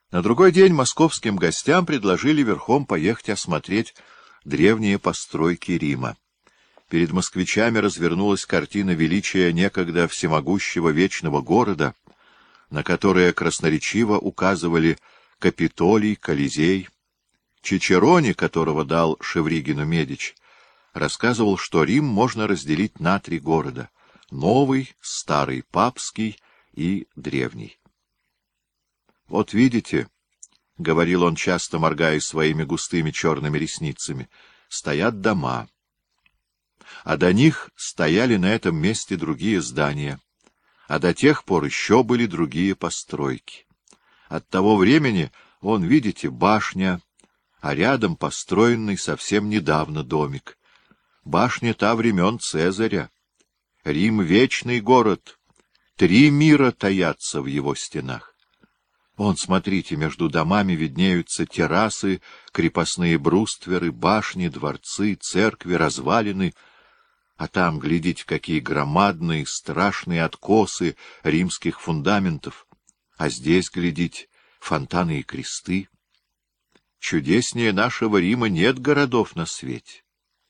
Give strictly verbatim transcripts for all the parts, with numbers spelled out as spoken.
На другой день московским гостям предложили верхом поехать осмотреть древние постройки Рима. Перед москвичами развернулась картина величия некогда всемогущего вечного города, на которое красноречиво указывали Капитолий, Колизей. Чичероне, которого дал Шевригину Медич, рассказывал, что Рим можно разделить на три города — новый, старый, папский и древний. «Вот видите, — говорил он, часто моргая своими густыми черными ресницами, — стоят дома, а до них стояли на этом месте другие здания, а до тех пор еще были другие постройки. От того времени, вон, видите, башня, а рядом построенный совсем недавно домик. Башня та времен Цезаря. Рим — вечный город, три мира таятся в его стенах. Вон, смотрите, между домами виднеются террасы, крепостные брустверы, башни, дворцы, церкви, развалины. А там, глядите, какие громадные, страшные откосы римских фундаментов. А здесь, глядите, фонтаны и кресты. Чудеснее нашего Рима нет городов на свете.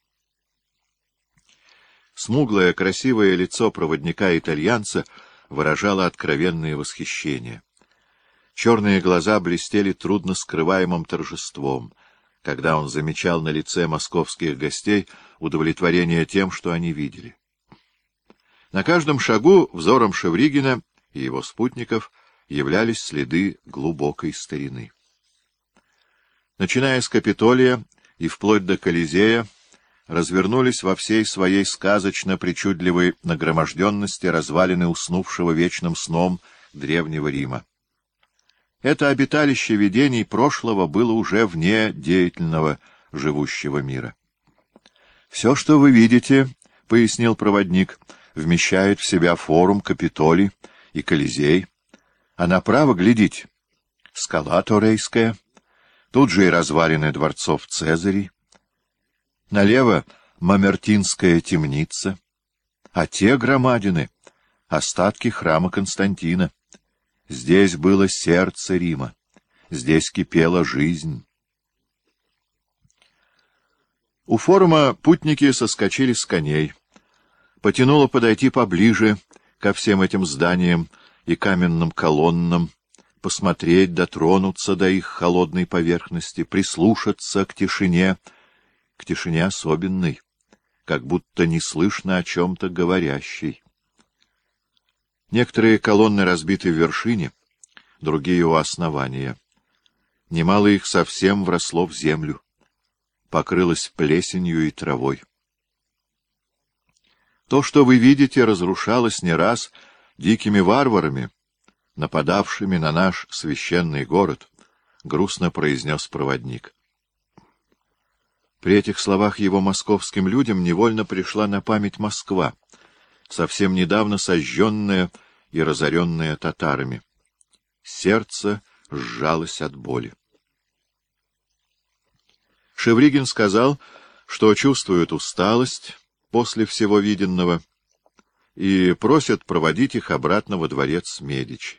Смуглое, красивое лицо проводника-итальянца выражало откровенное восхищение. Черные глаза блестели трудно скрываемым торжеством, когда он замечал на лице московских гостей удовлетворение тем, что они видели. На каждом шагу взором Шевригина и его спутников являлись следы глубокой старины. Начиная с Капитолия и вплоть до Колизея, развернулись во всей своей сказочно-причудливой нагроможденности развалины уснувшего вечным сном древнего Рима. Это обиталище видений прошлого было уже вне деятельного живущего мира. «Все, что вы видите, — пояснил проводник, — вмещает в себя форум, Капитолий и Колизей. А направо, глядите, скала Торейская, тут же и развалины дворцов Цезарей. Налево — Мамертинская темница, а те громадины — остатки храма Константина. Здесь было сердце Рима, здесь кипела жизнь». У форума путники соскочили с коней. Потянуло подойти поближе ко всем этим зданиям и каменным колоннам, посмотреть, дотронуться до их холодной поверхности, прислушаться к тишине, к тишине особенной, как будто не слышно о чем-то говорящей. Некоторые колонны разбиты в вершине, другие у основания. Немало их совсем вросло в землю, покрылось плесенью и травой. То, что вы видите, разрушалось не раз дикими варварами, нападавшими на наш священный город, — грустно произнес проводник. При этих словах его московским людям невольно пришла на память Москва, совсем недавно сожженная и разоренная татарами. Сердце сжалось от боли. Шевригин сказал, что чувствует усталость после всего виденного и просит проводить их обратно во дворец Медичи.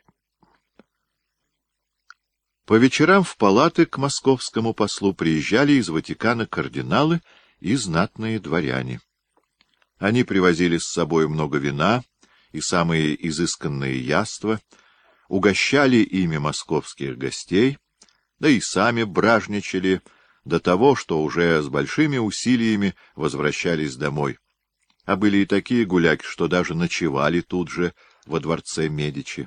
По вечерам в палаты к московскому послу приезжали из Ватикана кардиналы и знатные дворяне. Они привозили с собой много вина и самые изысканные яства, угощали ими московских гостей, да и сами бражничали до того, что уже с большими усилиями возвращались домой. А были и такие гуляки, что даже ночевали тут же во дворце Медичи.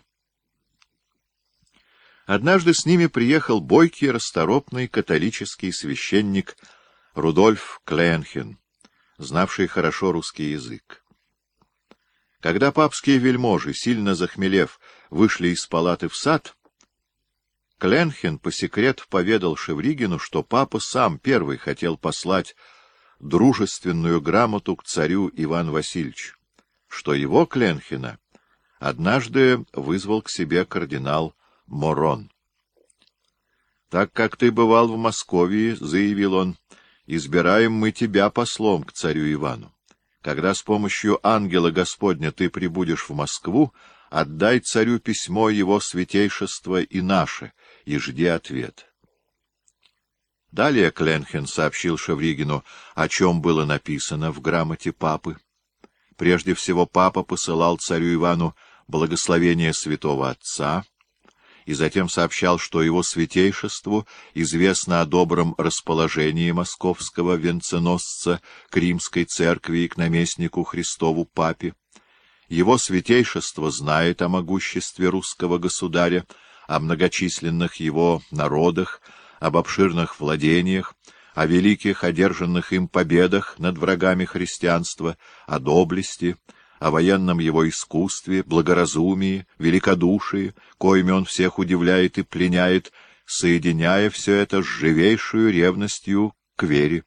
Однажды с ними приехал бойкий, расторопный католический священник Рудольф Кленхен, знавший хорошо русский язык. Когда папские вельможи, сильно захмелев, вышли из палаты в сад, Кленхен по секрету поведал Шевригину, что папа сам первый хотел послать дружественную грамоту к царю Ивану Васильевичу, что его, Кленхена, однажды вызвал к себе кардинал Морон. «Так как ты бывал в Москве, — заявил он, — избираем мы тебя послом к царю Ивану. Когда с помощью ангела Господня ты прибудешь в Москву, отдай царю письмо его святейшества и наше, и жди ответ». Далее Кленхен сообщил Шевригину, о чем было написано в грамоте папы. Прежде всего папа посылал царю Ивану благословение святого отца, и затем сообщал, что его святейшеству известно о добром расположении московского венценосца к римской церкви и к наместнику Христову папе. Его святейшество знает о могуществе русского государя, о многочисленных его народах, об обширных владениях, о великих одержанных им победах над врагами христианства, о доблести, о военном его искусстве, благоразумии, великодушии, коими он всех удивляет и пленяет, соединяя все это с живейшую ревностью к вере.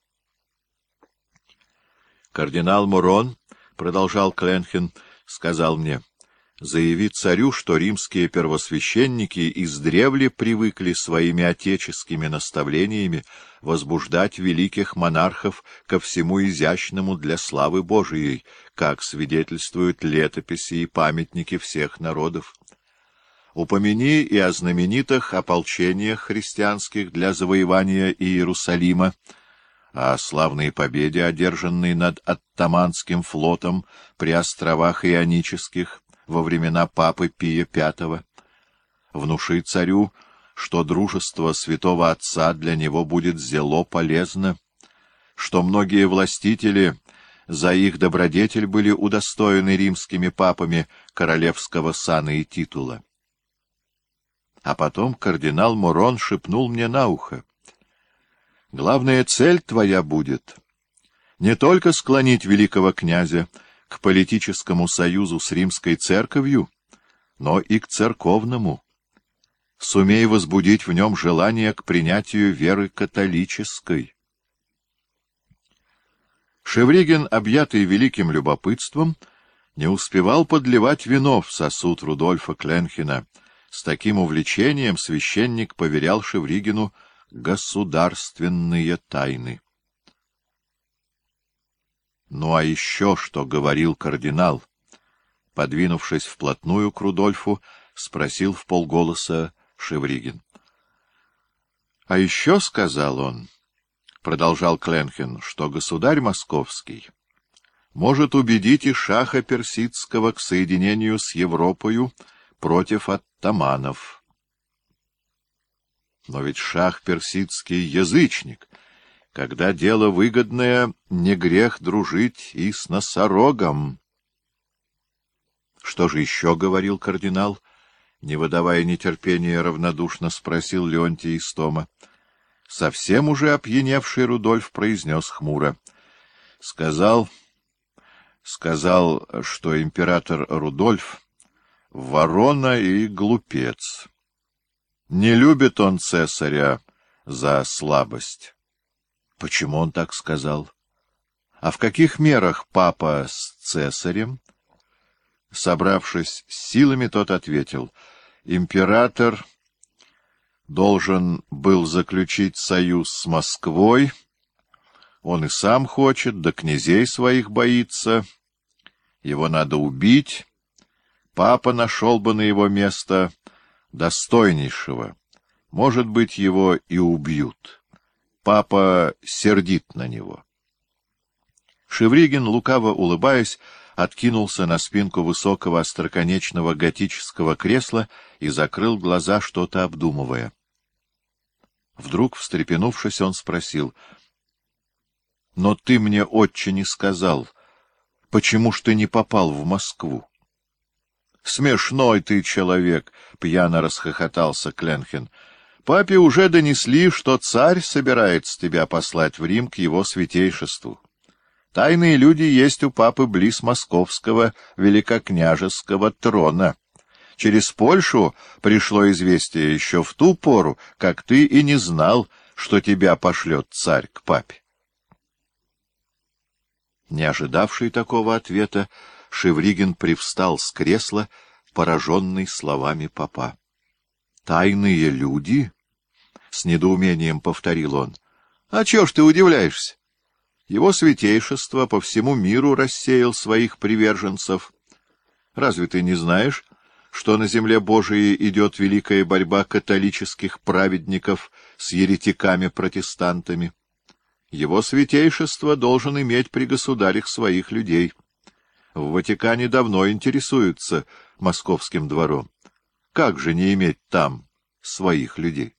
«Кардинал Морон, — продолжал Кленхен, — сказал мне, заяви царю, что римские первосвященники издревле привыкли своими отеческими наставлениями возбуждать великих монархов ко всему изящному для славы Божией, как свидетельствуют летописи и памятники всех народов. Упомяни и о знаменитых ополчениях христианских для завоевания Иерусалима, о славной победе, одержанной над оттоманским флотом при островах Ионических во времена папы Пия Пятого. Внуши царю, что дружество святого отца для него будет зело полезно, что многие властители за их добродетель были удостоены римскими папами королевского сана и титула. А потом кардинал Морон шепнул мне на ухо: главная цель твоя будет не только склонить великого князя к политическому союзу с римской церковью, но и к церковному. Сумей возбудить в нем желание к принятию веры католической. Шевригин, объятый великим любопытством, не успевал подливать вино в сосуд Рудольфа Кленхена. С таким увлечением священник поверял Шевригину государственные тайны. Ну а еще что говорил кардинал? Подвинувшись вплотную к Рудольфу, спросил вполголоса Шевригин. — А еще сказал он, — продолжал Кленхен, — что государь московский может убедить и шаха персидского к соединению с Европою против оттоманов. Но ведь шах персидский язычник. Когда дело выгодное, не грех дружить и с носорогом. Что же еще говорил кардинал? Не выдавая нетерпения, равнодушно спросил Леонтий Истома. Совсем уже опьяневший Рудольф произнес хмуро. Сказал, сказал, что император Рудольф — ворона и глупец. Не любит он цесаря за слабость. Почему он так сказал? А в каких мерах папа с цесарем? Собравшись с силами, тот ответил: император должен был заключить союз с Москвой, он и сам хочет, да князей своих боится, его надо убить, папа нашел бы на его место достойнейшего, может быть, его и убьют. Папа сердит на него. Шевригин, лукаво улыбаясь, откинулся на спинку высокого остроконечного готического кресла и закрыл глаза, что-то обдумывая. Вдруг, встрепенувшись, он спросил: — Но ты мне, отче, не сказал, почему ж ты не попал в Москву? — Смешной ты человек! — пьяно расхохотался Кленхен. Папе уже донесли, что царь собирается тебя послать в Рим к его святейшеству. Тайные люди есть у папы близ московского великокняжеского трона. Через Польшу пришло известие еще в ту пору, как ты и не знал, что тебя пошлет царь к папе. Не ожидавший такого ответа, Шевригин привстал с кресла, пораженный словами папа. «Тайные люди?» — с недоумением повторил он. — А чё ж ты удивляешься? Его святейшество по всему миру рассеял своих приверженцев. Разве ты не знаешь, что на земле Божией идет великая борьба католических праведников с еретиками-протестантами. Его святейшество должен иметь при государях своих людей. В Ватикане давно интересуются московским двором. Как же не иметь там своих людей?